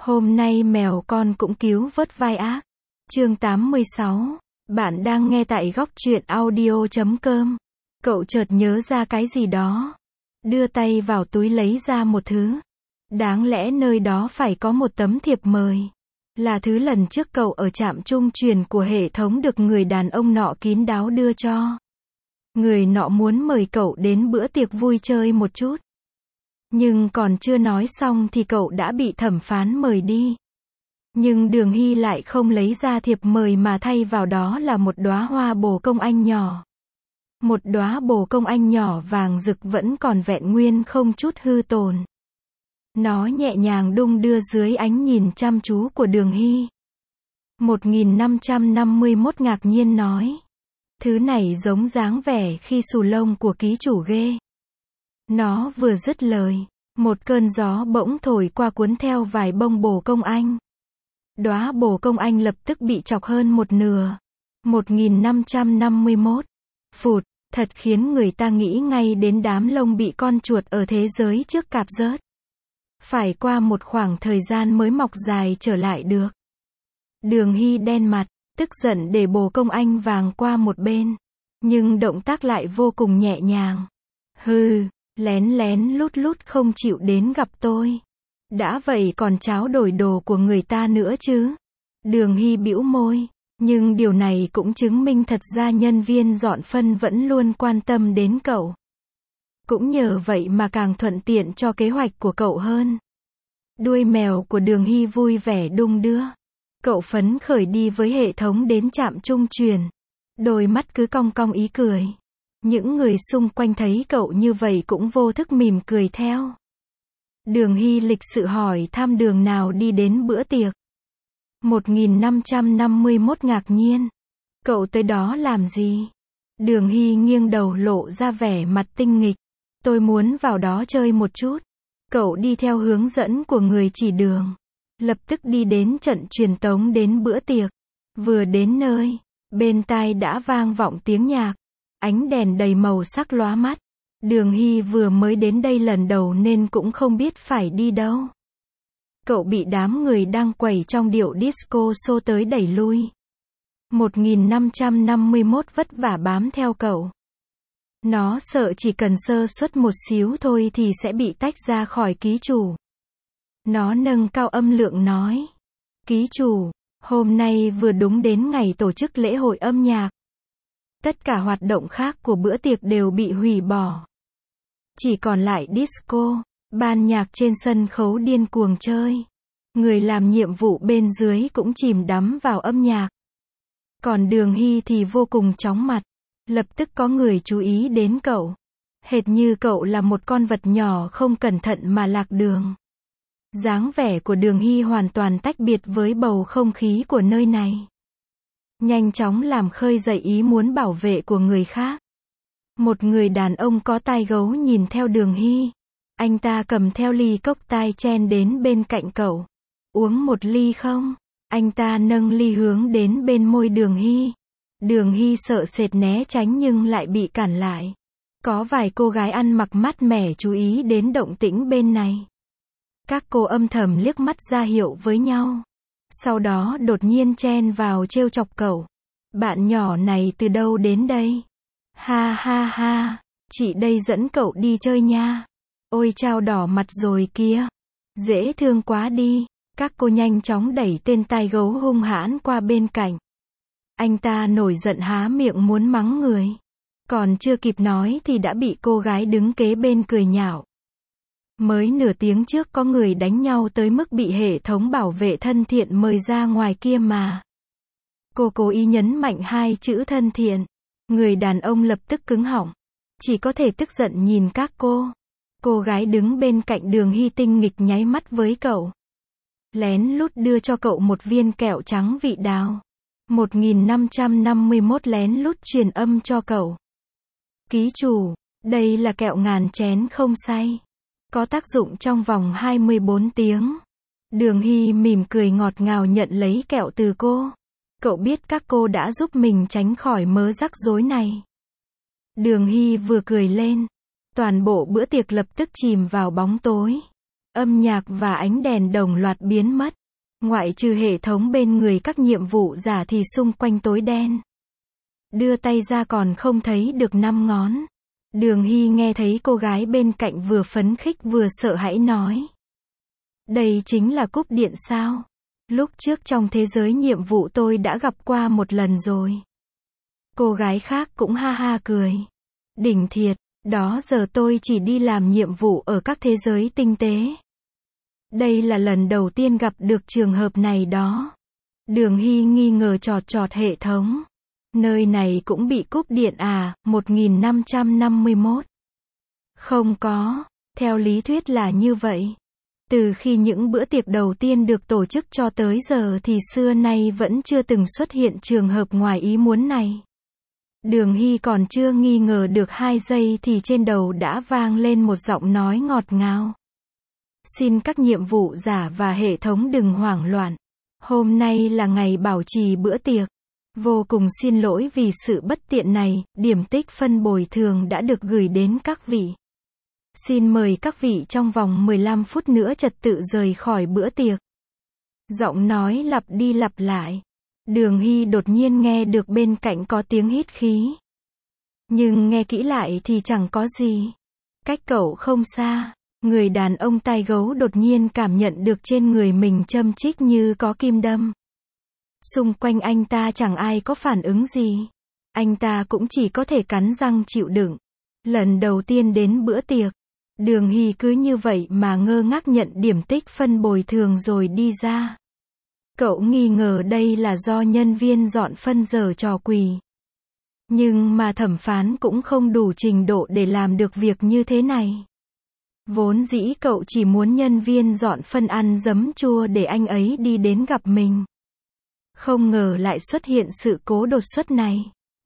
Hôm nay mèo con cũng cứu vớt vai ác. Chương 86. Bạn đang nghe tại góc truyện audio.com. Cậu chợt nhớ ra cái gì đó. Đưa tay vào túi lấy ra một thứ. Đáng lẽ nơi đó phải có một tấm thiệp mời. Là thứ lần trước cậu ở trạm trung truyền của hệ thống được người đàn ông nọ kín đáo đưa cho. Người nọ muốn mời cậu đến bữa tiệc vui chơi một chút. Nhưng còn chưa nói xong thì cậu đã bị thẩm phán mời đi. Nhưng Đường Hy lại không lấy ra thiệp mời mà thay vào đó là một đóa hoa bồ công anh nhỏ. Một đóa bồ công anh nhỏ vàng rực vẫn còn vẹn nguyên không chút hư tổn. Nó nhẹ nhàng đung đưa dưới ánh nhìn chăm chú của Đường Hy. 1551 ngạc nhiên nói. Thứ này giống dáng vẻ khi xù lông của ký chủ ghê. Nó vừa dứt lời, một cơn gió bỗng thổi qua cuốn theo vài bông bồ công anh. Đóa bồ công anh lập tức bị chọc hơn một nửa. 1551. Phụt, thật khiến người ta nghĩ ngay đến đám lông bị con chuột ở thế giới trước cạp rớt. Phải qua một khoảng thời gian mới mọc dài trở lại được. Đường Hy đen mặt, tức giận để bồ công anh vàng qua một bên. Nhưng động tác lại vô cùng nhẹ nhàng. Hừ, lén lén lút lút không chịu đến gặp tôi. Đã vậy còn tráo đổi đồ của người ta nữa chứ. Đường Hy bĩu môi. Nhưng điều này cũng chứng minh thật ra nhân viên dọn phân vẫn luôn quan tâm đến cậu. Cũng nhờ vậy mà càng thuận tiện cho kế hoạch của cậu hơn. Đuôi mèo của Đường Hy vui vẻ đung đưa. Cậu phấn khởi đi với hệ thống đến trạm trung truyền. Đôi mắt cứ cong cong ý cười. Những người xung quanh thấy cậu như vậy cũng vô thức mỉm cười theo. Đường Hy lịch sự hỏi thăm đường nào đi đến bữa tiệc. 1551 ngạc nhiên. Cậu tới đó làm gì? Đường Hy nghiêng đầu lộ ra vẻ mặt tinh nghịch. Tôi muốn vào đó chơi một chút. Cậu đi theo hướng dẫn của người chỉ đường. Lập tức đi đến trận truyền tống đến bữa tiệc. Vừa đến nơi, bên tai đã vang vọng tiếng nhạc. Ánh đèn đầy màu sắc lóa mắt. Đường Hy vừa mới đến đây lần đầu nên cũng không biết phải đi đâu. Cậu bị đám người đang quẩy trong điệu disco xô tới đẩy lui. 1551 vất vả bám theo cậu. Nó sợ chỉ cần sơ suất một xíu thôi thì sẽ bị tách ra khỏi ký chủ. Nó nâng cao âm lượng nói. Ký chủ, hôm nay vừa đúng đến ngày tổ chức lễ hội âm nhạc. Tất cả hoạt động khác của bữa tiệc đều bị hủy bỏ. Chỉ còn lại disco, ban nhạc trên sân khấu điên cuồng chơi. Người làm nhiệm vụ bên dưới cũng chìm đắm vào âm nhạc. Còn Đường Hy thì vô cùng chóng mặt. Lập tức có người chú ý đến cậu. Hệt như cậu là một con vật nhỏ không cẩn thận mà lạc đường. Dáng vẻ của Đường Hy hoàn toàn tách biệt với bầu không khí của nơi này. Nhanh chóng làm khơi dậy ý muốn bảo vệ của người khác. Một người đàn ông có tai gấu nhìn theo Đường Hy. Anh ta cầm theo ly cốc tai chen đến bên cạnh cậu. Uống một ly không? Anh ta nâng ly hướng đến bên môi Đường Hy. Đường Hy sợ sệt né tránh nhưng lại bị cản lại. Có vài cô gái ăn mặc mát mẻ chú ý đến động tĩnh bên này. Các cô âm thầm liếc mắt ra hiệu với nhau. Sau đó đột nhiên chen vào trêu chọc cậu. Bạn nhỏ này từ đâu đến đây? Ha ha ha, chị đây dẫn cậu đi chơi nha. Ôi chao đỏ mặt rồi kia. Dễ thương quá đi. Các cô nhanh chóng đẩy tên tai gấu hung hãn qua bên cạnh. Anh ta nổi giận há miệng muốn mắng người. Còn chưa kịp nói thì đã bị cô gái đứng kế bên cười nhạo. Mới nửa tiếng trước có người đánh nhau tới mức bị hệ thống bảo vệ thân thiện mời ra ngoài kia mà. Cô cố ý nhấn mạnh hai chữ thân thiện. Người đàn ông lập tức cứng họng. Chỉ có thể tức giận nhìn các cô. Cô gái đứng bên cạnh Đường Hy tinh nghịch nháy mắt với cậu. Lén lút đưa cho cậu một viên kẹo trắng vị đào. 1551 lén lút truyền âm cho cậu. Ký chủ, đây là kẹo ngàn chén không say. Có tác dụng trong vòng 24 tiếng. Đường Hy mỉm cười ngọt ngào nhận lấy kẹo từ cô. Cậu biết các cô đã giúp mình tránh khỏi mớ rắc rối này. Đường Hy vừa cười lên. Toàn bộ bữa tiệc lập tức chìm vào bóng tối. Âm nhạc và ánh đèn đồng loạt biến mất. Ngoại trừ hệ thống bên người các nhiệm vụ giả thì xung quanh tối đen. Đưa tay ra còn không thấy được 5 ngón. Đường Hy nghe thấy cô gái bên cạnh vừa phấn khích vừa sợ hãi nói. Đây chính là cúp điện sao? Lúc trước trong thế giới nhiệm vụ tôi đã gặp qua một lần rồi. Cô gái khác cũng ha ha cười. Đỉnh thiệt, đó giờ tôi chỉ đi làm nhiệm vụ ở các thế giới tinh tế. Đây là lần đầu tiên gặp được trường hợp này đó. Đường Hy nghi ngờ chọt chọt hệ thống. Nơi này cũng bị cúp điện à, 1551. Không có, theo lý thuyết là như vậy. Từ khi những bữa tiệc đầu tiên được tổ chức cho tới giờ thì xưa nay vẫn chưa từng xuất hiện trường hợp ngoài ý muốn này. Đường Hy còn chưa nghi ngờ được 2 giây thì trên đầu đã vang lên một giọng nói ngọt ngào. Xin các nhiệm vụ giả và hệ thống đừng hoảng loạn. Hôm nay là ngày bảo trì bữa tiệc. Vô cùng xin lỗi vì sự bất tiện này, điểm tích phân bồi thường đã được gửi đến các vị. Xin mời các vị trong vòng 15 phút nữa trật tự rời khỏi bữa tiệc. Giọng nói lặp đi lặp lại. Đường Hy đột nhiên nghe được bên cạnh có tiếng hít khí. Nhưng nghe kỹ lại thì chẳng có gì. Cách cậu không xa, người đàn ông tai gấu đột nhiên cảm nhận được trên người mình châm chích như có kim đâm. Xung quanh anh ta chẳng ai có phản ứng gì. Anh ta cũng chỉ có thể cắn răng chịu đựng. Lần đầu tiên đến bữa tiệc, Đường Hy cứ như vậy mà ngơ ngác nhận điểm tích phân bồi thường rồi đi ra. Cậu nghi ngờ đây là do nhân viên dọn phân giở trò quỷ. Nhưng mà thẩm phán cũng không đủ trình độ để làm được việc như thế này. Vốn dĩ cậu chỉ muốn nhân viên dọn phân ăn giấm chua để anh ấy đi đến gặp mình. Không ngờ lại xuất hiện sự cố đột xuất này.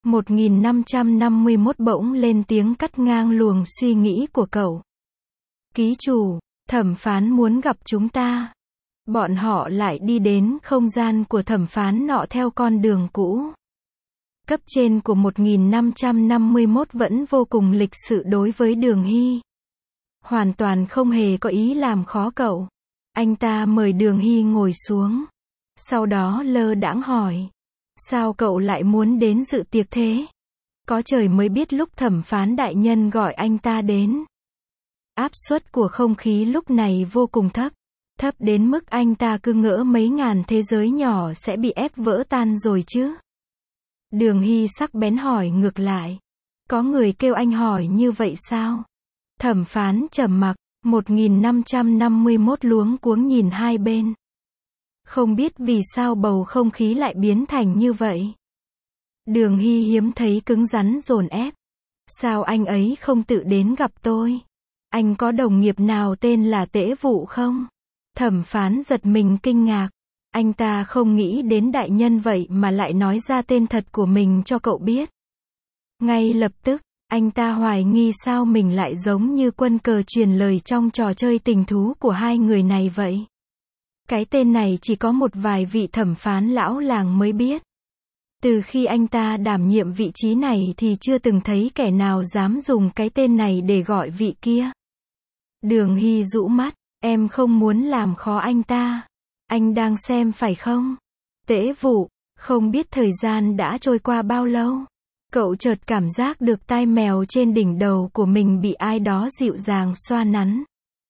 1551 bỗng lên tiếng cắt ngang luồng suy nghĩ của cậu. Ký chủ, thẩm phán muốn gặp chúng ta. Bọn họ lại đi đến không gian của thẩm phán nọ theo con đường cũ. Cấp trên của 1551 vẫn vô cùng lịch sự đối với Đường Hy. Hoàn toàn không hề có ý làm khó cậu. Anh ta mời Đường Hy ngồi xuống. Sau đó lơ đãng hỏi. Sao cậu lại muốn đến dự tiệc thế? Có trời mới biết lúc thẩm phán đại nhân gọi anh ta đến. Áp suất của không khí lúc này vô cùng thấp. Thấp đến mức anh ta cứ ngỡ mấy ngàn thế giới nhỏ sẽ bị ép vỡ tan rồi chứ. Đường Hy sắc bén hỏi ngược lại. Có người kêu anh hỏi như vậy sao? Thẩm phán trầm mặc. 1551 luống cuống nhìn hai bên. Không biết vì sao bầu không khí lại biến thành như vậy. Đường Hy hiếm thấy cứng rắn dồn ép. Sao anh ấy không tự đến gặp tôi? Anh có đồng nghiệp nào tên là Tễ Vụ không? Thẩm phán giật mình kinh ngạc. Anh ta không nghĩ đến đại nhân vậy mà lại nói ra tên thật của mình cho cậu biết. Ngay lập tức, anh ta hoài nghi sao mình lại giống như quân cờ truyền lời trong trò chơi tình thú của hai người này vậy. Cái tên này chỉ có một vài vị thẩm phán lão làng mới biết. Từ khi anh ta đảm nhiệm vị trí này thì chưa từng thấy kẻ nào dám dùng cái tên này để gọi vị kia. Đường Hy rũ mắt, em không muốn làm khó anh ta. Anh đang xem phải không? Tễ Vụ, không biết thời gian đã trôi qua bao lâu. Cậu chợt cảm giác được tai mèo trên đỉnh đầu của mình bị ai đó dịu dàng xoa nắn.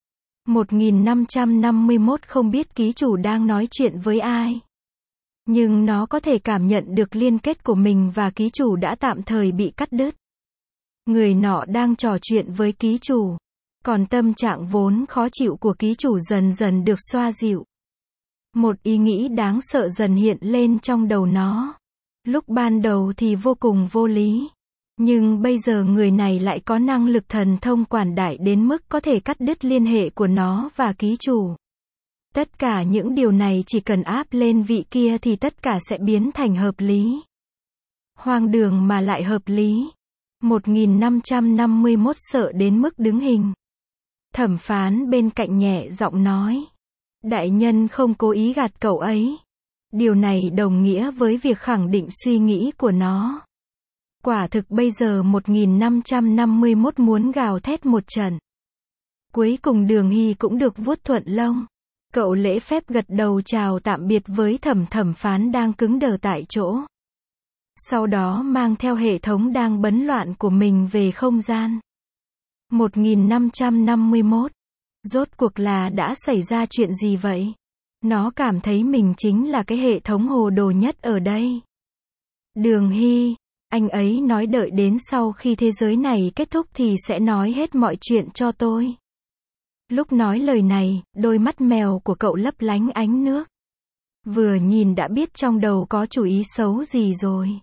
1551 không biết ký chủ đang nói chuyện với ai. Nhưng nó có thể cảm nhận được liên kết của mình và ký chủ đã tạm thời bị cắt đứt. Người nọ đang trò chuyện với ký chủ. Còn tâm trạng vốn khó chịu của ký chủ dần dần được xoa dịu. Một ý nghĩ đáng sợ dần hiện lên trong đầu nó. Lúc ban đầu thì vô cùng vô lý. Nhưng bây giờ người này lại có năng lực thần thông quảng đại đến mức có thể cắt đứt liên hệ của nó và ký chủ. Tất cả những điều này chỉ cần áp lên vị kia thì tất cả sẽ biến thành hợp lý. Hoang đường mà lại hợp lý. 1551 sợ đến mức đứng hình. Thẩm phán bên cạnh nhẹ giọng nói. Đại nhân không cố ý gạt cậu ấy. Điều này đồng nghĩa với việc khẳng định suy nghĩ của nó. Quả thực bây giờ 1551 muốn gào thét một trận. Cuối cùng Đường Hy cũng được vuốt thuận lông. Cậu lễ phép gật đầu chào tạm biệt với thẩm phán đang cứng đờ tại chỗ. Sau đó mang theo hệ thống đang bấn loạn của mình về không gian. 1551. Rốt cuộc là đã xảy ra chuyện gì vậy? Nó cảm thấy mình chính là cái hệ thống hồ đồ nhất ở đây. Đường Hy, anh ấy nói đợi đến sau khi thế giới này kết thúc thì sẽ nói hết mọi chuyện cho tôi. Lúc nói lời này, đôi mắt mèo của cậu lấp lánh ánh nước. Vừa nhìn đã biết trong đầu có chủ ý xấu gì rồi.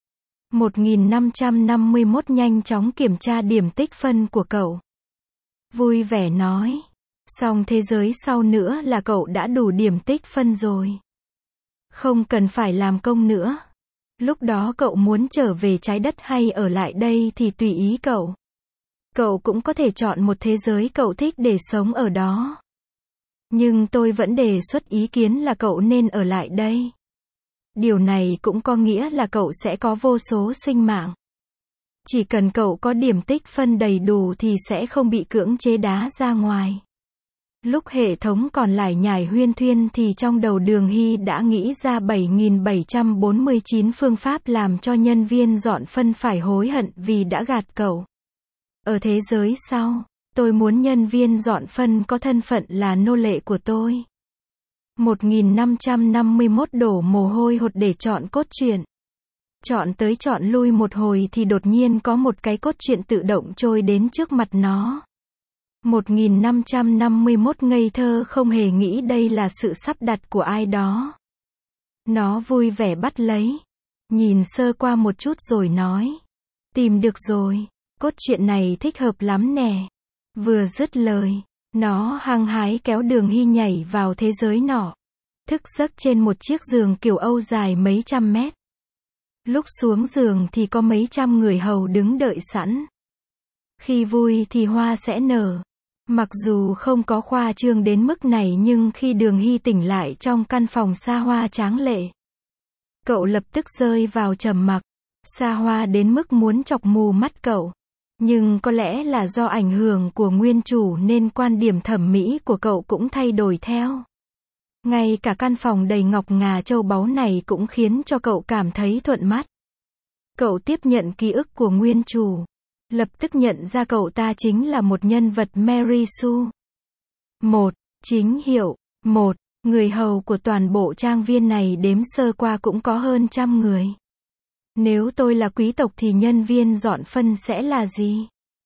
1551 nhanh chóng kiểm tra điểm tích phân của cậu. Vui vẻ nói. Xong thế giới sau nữa là cậu đã đủ điểm tích phân rồi. Không cần phải làm công nữa. Lúc đó cậu muốn trở về trái đất hay ở lại đây thì tùy ý cậu. Cậu cũng có thể chọn một thế giới cậu thích để sống ở đó. Nhưng tôi vẫn đề xuất ý kiến là cậu nên ở lại đây. Điều này cũng có nghĩa là cậu sẽ có vô số sinh mạng. Chỉ cần cậu có điểm tích phân đầy đủ thì sẽ không bị cưỡng chế đá ra ngoài. Lúc hệ thống còn lải nhải huyên thuyên thì trong đầu Đường Hy đã nghĩ ra 7749 phương pháp làm cho nhân viên dọn phân phải hối hận vì đã gạt cậu. Ở thế giới sau, tôi muốn nhân viên dọn phân có thân phận là nô lệ của tôi. 1551 đổ mồ hôi hột để chọn cốt truyện. Chọn tới chọn lui một hồi thì đột nhiên có một cái cốt truyện tự động trôi đến trước mặt nó. 1551 ngây thơ không hề nghĩ đây là sự sắp đặt của ai đó. Nó vui vẻ bắt lấy. Nhìn sơ qua một chút rồi nói. Tìm được rồi, cốt truyện này thích hợp lắm nè. Vừa dứt lời, nó hăng hái kéo Đường Hy nhảy vào thế giới nọ. Thức giấc trên một chiếc giường kiểu Âu dài mấy trăm mét. Lúc xuống giường thì có mấy trăm người hầu đứng đợi sẵn. Khi vui thì hoa sẽ nở. Mặc dù không có khoa trương đến mức này nhưng khi Đường Hy tỉnh lại trong căn phòng xa hoa tráng lệ, cậu lập tức rơi vào trầm mặc. Xa hoa đến mức muốn chọc mù mắt cậu. Nhưng có lẽ là do ảnh hưởng của nguyên chủ nên quan điểm thẩm mỹ của cậu cũng thay đổi theo. Ngay cả căn phòng đầy ngọc ngà châu báu này cũng khiến cho cậu cảm thấy thuận mắt. Cậu tiếp nhận ký ức của nguyên chủ. Lập tức nhận ra cậu ta chính là một nhân vật Mary Sue. Một, chính hiệu. Một, người hầu của toàn bộ trang viên này đếm sơ qua cũng có hơn 100 người. Nếu tôi là quý tộc thì nhân viên dọn phân sẽ là gì?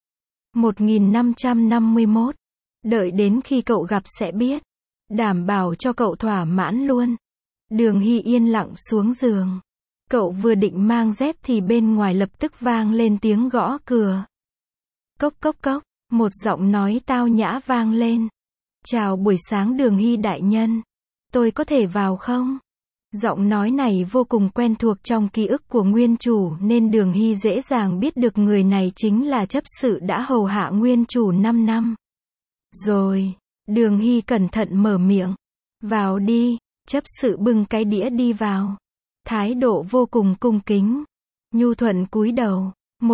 1551. Đợi đến khi cậu gặp sẽ biết. Đảm bảo cho cậu thỏa mãn luôn. Đường Hy yên lặng xuống giường. Cậu vừa định mang dép thì bên ngoài lập tức vang lên tiếng gõ cửa. Cốc cốc cốc, một giọng nói tao nhã vang lên. Chào buổi sáng Đường Hy đại nhân. Tôi có thể vào không? Giọng nói này vô cùng quen thuộc trong ký ức của nguyên chủ nên Đường Hy dễ dàng biết được người này chính là chấp sự đã hầu hạ nguyên chủ 5 năm. Rồi, Đường Hy cẩn thận mở miệng. Vào đi, chấp sự bưng cái đĩa đi vào. Thái độ vô cùng cung kính. Nhu thuận cúi đầu.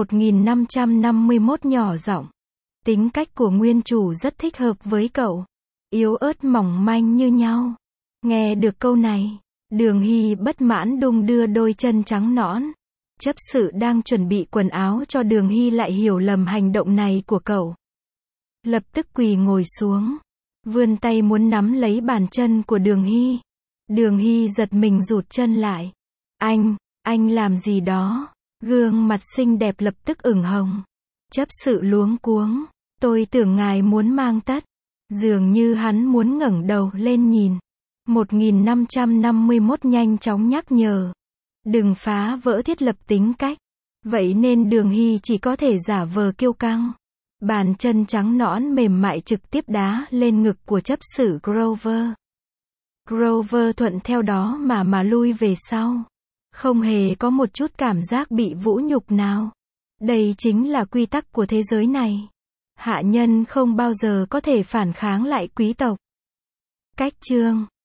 1551 nhỏ giọng. Tính cách của nguyên chủ rất thích hợp với cậu. Yếu ớt mỏng manh như nhau. Nghe được câu này, Đường Hy bất mãn đung đưa đôi chân trắng nõn. Chấp sự đang chuẩn bị quần áo cho Đường Hy lại hiểu lầm hành động này của cậu. Lập tức quỳ ngồi xuống. Vươn tay muốn nắm lấy bàn chân của Đường Hy. Đường Hy giật mình rụt chân lại. Anh làm gì đó? Gương mặt xinh đẹp lập tức ửng hồng. Chấp sự luống cuống. Tôi tưởng ngài muốn mang tất. Dường như hắn muốn ngẩng đầu lên nhìn. 1551 nhanh chóng nhắc nhở. Đừng phá vỡ thiết lập tính cách. Vậy nên Đường Hy chỉ có thể giả vờ kiêu căng. Bàn chân trắng nõn mềm mại trực tiếp đá lên ngực của chấp sự Grover. Grover thuận theo đó mà lui về sau. Không hề có một chút cảm giác bị vũ nhục nào. Đây chính là quy tắc của thế giới này. Hạ nhân không bao giờ có thể phản kháng lại quý tộc. Cách chương